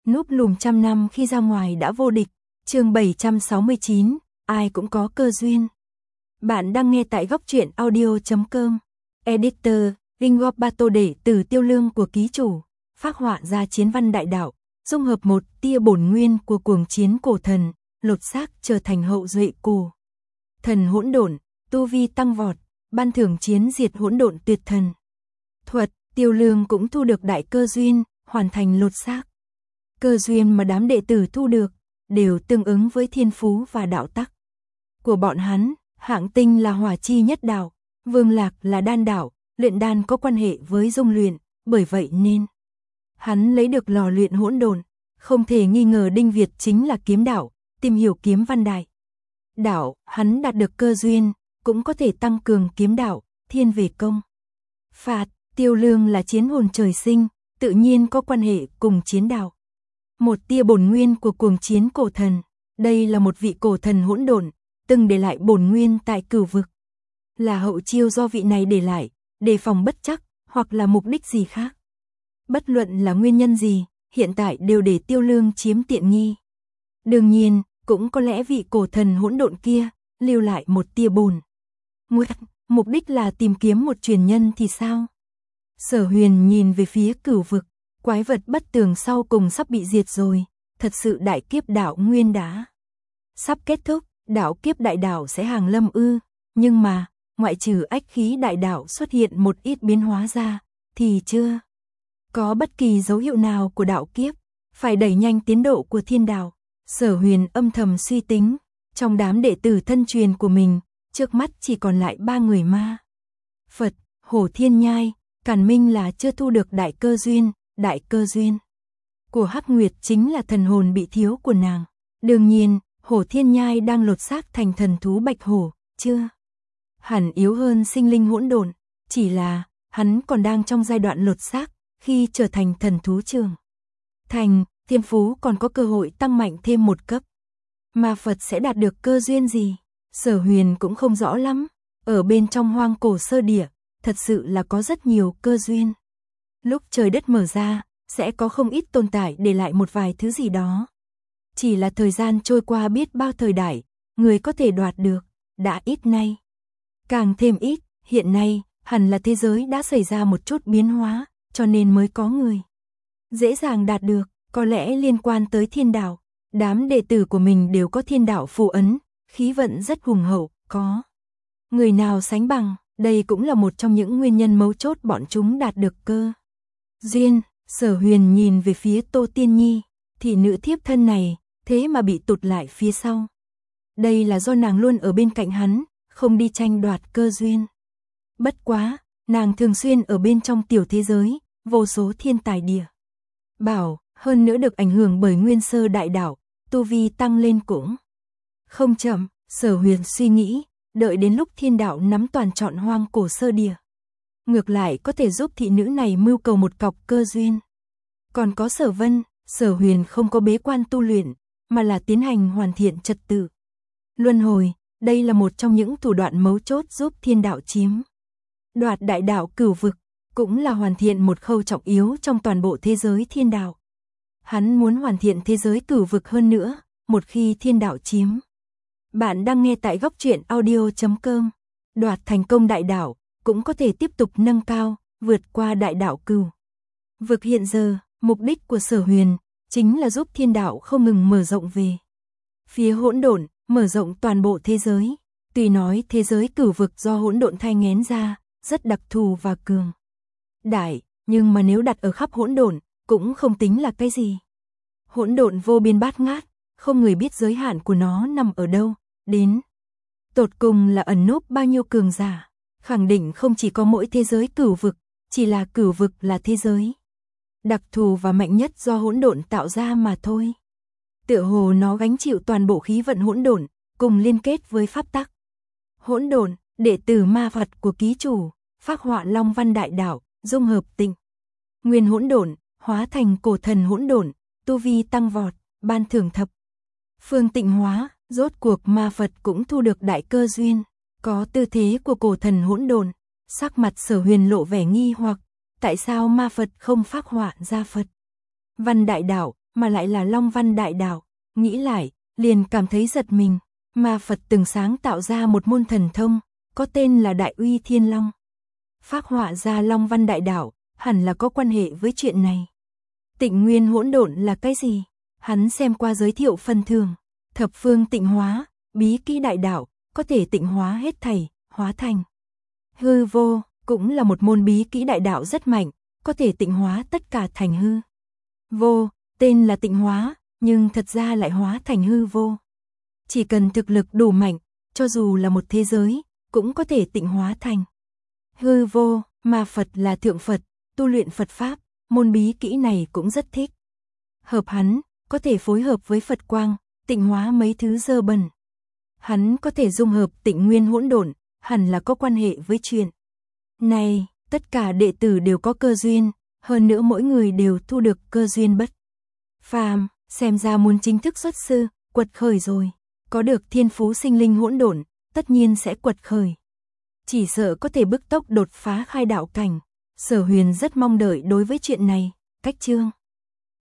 Núp lùm trăm năm khi ra ngoài đã vô địch. Chương 769, ai cũng có cơ duyên. Bạn đang nghe tại góc truyện audio.com. Editor, Ringo Bato để từ tiêu lương của ký chủ, phác họa ra chiến văn đại đạo, dung hợp một tia bổn nguyên của cuồng chiến cổ thần, lột xác trở thành hậu duệ cổ thần hỗn độn, tu vi tăng vọt, ban thưởng chiến diệt hỗn độn tuyệt thần. Thuật, tiêu lương cũng thu được đại cơ duyên, hoàn thành lột xác. Cơ duyên mà đám đệ tử thu được đều tương ứng với thiên phú và đạo tắc của bọn hắn. Hạng Tinh là hỏa chi nhất đạo, Vương Lạc là đan đạo, luyện đan có quan hệ với dung luyện, bởi vậy nên hắn lấy được lò luyện hỗn độn. Không thể nghi ngờ Đinh Việt chính là kiếm đạo, tìm hiểu kiếm văn đại đạo, hắn đạt được cơ duyên, cũng có thể tăng cường kiếm đạo, thiên về công phạt. Tiêu lương là chiến hồn trời sinh, tự nhiên có quan hệ cùng chiến đạo. Một tia bổn nguyên của cuồng chiến cổ thần, đây là một vị cổ thần hỗn độn, từng để lại bổn nguyên tại cửu vực. Là hậu chiêu do vị này để lại, đề phòng bất trắc, hoặc là mục đích gì khác. Bất luận là nguyên nhân gì, hiện tại đều để tiêu lương chiếm tiện nghi. Đương nhiên, cũng có lẽ vị cổ thần hỗn độn kia, lưu lại một tia bổn nguyên, mục đích là tìm kiếm một truyền nhân thì sao? Sở Huyền nhìn về phía cửu vực, quái vật bất tường sau cùng sắp bị diệt rồi, thật sự đại kiếp đạo nguyên đã sắp kết thúc, đạo kiếp đại đạo sẽ hàng lâm ư, nhưng mà, ngoại trừ ách khí đại đạo xuất hiện một ít biến hóa ra, thì chưa có bất kỳ dấu hiệu nào của đạo kiếp, phải đẩy nhanh tiến độ của thiên đạo. Sở Huyền âm thầm suy tính, trong đám đệ tử thân truyền của mình, trước mắt chỉ còn lại 3 người ma Phật, Hổ Thiên Nhai, Càn Minh là chưa thu được đại cơ duyên của Hắc Nguyệt chính là thần hồn bị thiếu của nàng. Đương nhiên, Hổ Thiên Nhai đang lột xác thành thần thú bạch hổ, chưa hẳn yếu hơn sinh linh hỗn độn, chỉ là hắn còn đang trong giai đoạn lột xác, khi trở thành thần thú trưởng thành, thiên phú còn có cơ hội tăng mạnh thêm một cấp. Ma Phật sẽ đạt được cơ duyên gì? Sở Huyền cũng không rõ lắm, ở bên trong hoang cổ sơ địa, thật sự là có rất nhiều cơ duyên. Lúc trời đất mở ra, sẽ có không ít tồn tại để lại một vài thứ gì đó. Chỉ là thời gian trôi qua biết bao thời đại, người có thể đoạt được, đã ít nay. Càng thêm ít, hiện nay, hẳn là thế giới đã xảy ra một chút biến hóa, cho nên mới có người dễ dàng đạt được, có lẽ liên quan tới thiên đạo. Đám đệ tử của mình đều có thiên đạo phù ấn, khí vận rất hùng hậu, có người nào sánh bằng, đây cũng là một trong những nguyên nhân mấu chốt bọn chúng đạt được cơ duyên. Sở Huyền nhìn về phía Tô Tiên Nhi, thì nữ thiếp thân này, thế mà bị tụt lại phía sau. Đây là do nàng luôn ở bên cạnh hắn, không đi tranh đoạt cơ duyên. Bất quá, nàng thường xuyên ở bên trong tiểu thế giới, vô số thiên tài địa bảo, hơn nữa được ảnh hưởng bởi nguyên sơ đại đạo, tu vi tăng lên cũng không chậm. Sở Huyền suy nghĩ, đợi đến lúc thiên đạo nắm toàn trọn hoang cổ sơ địa, ngược lại có thể giúp thị nữ này mưu cầu một cọc cơ duyên. Còn có Sở Vân, Sở Huyền không có bế quan tu luyện, mà là tiến hành hoàn thiện trật tự luân hồi, đây là một trong những thủ đoạn mấu chốt giúp thiên đạo chiếm đoạt đại đạo cửu vực, cũng là hoàn thiện một khâu trọng yếu trong toàn bộ thế giới thiên đạo. Hắn muốn hoàn thiện thế giới cửu vực hơn nữa, một khi thiên đạo chiếm. Bạn đang nghe tại góc truyện audio.com. Đoạt thành công đại đạo, cũng có thể tiếp tục nâng cao, vượt qua đại đạo cửu vực. Hiện giờ, mục đích của Sở Huyền chính là giúp thiên đạo không ngừng mở rộng về phía hỗn độn, mở rộng toàn bộ thế giới. Tuy nói thế giới cửu vực do hỗn độn thai nghén ra, rất đặc thù và cường đại, nhưng mà nếu đặt ở khắp hỗn độn, cũng không tính là cái gì. Hỗn độn vô biên bát ngát, không người biết giới hạn của nó nằm ở đâu, đến tột cùng là ẩn núp bao nhiêu cường giả. Khẳng định không chỉ có mỗi thế giới cửu vực, chỉ là cửu vực là thế giới đặc thù và mạnh nhất do hỗn độn tạo ra mà thôi. Tựa hồ nó gánh chịu toàn bộ khí vận hỗn độn, cùng liên kết với pháp tắc hỗn độn. Đệ tử ma Phật của ký chủ, phác họa long văn đại đạo, dung hợp tịnh nguyên hỗn độn, hóa thành cổ thần hỗn độn, tu vi tăng vọt, ban thưởng thập phương tịnh hóa. Rốt cuộc ma Phật cũng thu được đại cơ duyên, có tư thế của cổ thần hỗn độn. Sắc mặt Sở Huyền lộ vẻ nghi hoặc, tại sao ma Phật không phác họa ra Phật văn đại đạo, mà lại là Long Văn Đại Đạo, nghĩ lại, liền cảm thấy giật mình, mà Phật từng sáng tạo ra một môn thần thông, có tên là Đại Uy Thiên Long. Phác họa ra Long Văn Đại Đạo, hẳn là có quan hệ với chuyện này. Tịnh Nguyên Hỗn Độn là cái gì? Hắn xem qua giới thiệu phần thường, thập phương tịnh hóa, bí kỹ đại đạo, có thể tịnh hóa hết thảy, hóa thành hư vô, cũng là một môn bí kỹ đại đạo rất mạnh, có thể tịnh hóa tất cả thành hư vô, tên là tịnh hóa, nhưng thật ra lại hóa thành hư vô. Chỉ cần thực lực đủ mạnh, cho dù là một thế giới, cũng có thể tịnh hóa thành hư vô, mà Phật là thượng Phật, tu luyện Phật Pháp, môn bí kỹ này cũng rất thích. Hợp hắn, có thể phối hợp với Phật Quang, tịnh hóa mấy thứ dơ bẩn. Hắn có thể dung hợp Tịnh Nguyên Hỗn Độn, hẳn là có quan hệ với chuyện này. Tất cả đệ tử đều có cơ duyên, hơn nữa mỗi người đều thu được cơ duyên bất phàm, xem ra muốn chính thức xuất sư, quật khởi rồi. Có được thiên phú sinh linh hỗn độn, tất nhiên sẽ quật khởi. Chỉ sợ có thể bức tốc đột phá khai đạo cảnh. Sở Huyền rất mong đợi đối với chuyện này. Cách chương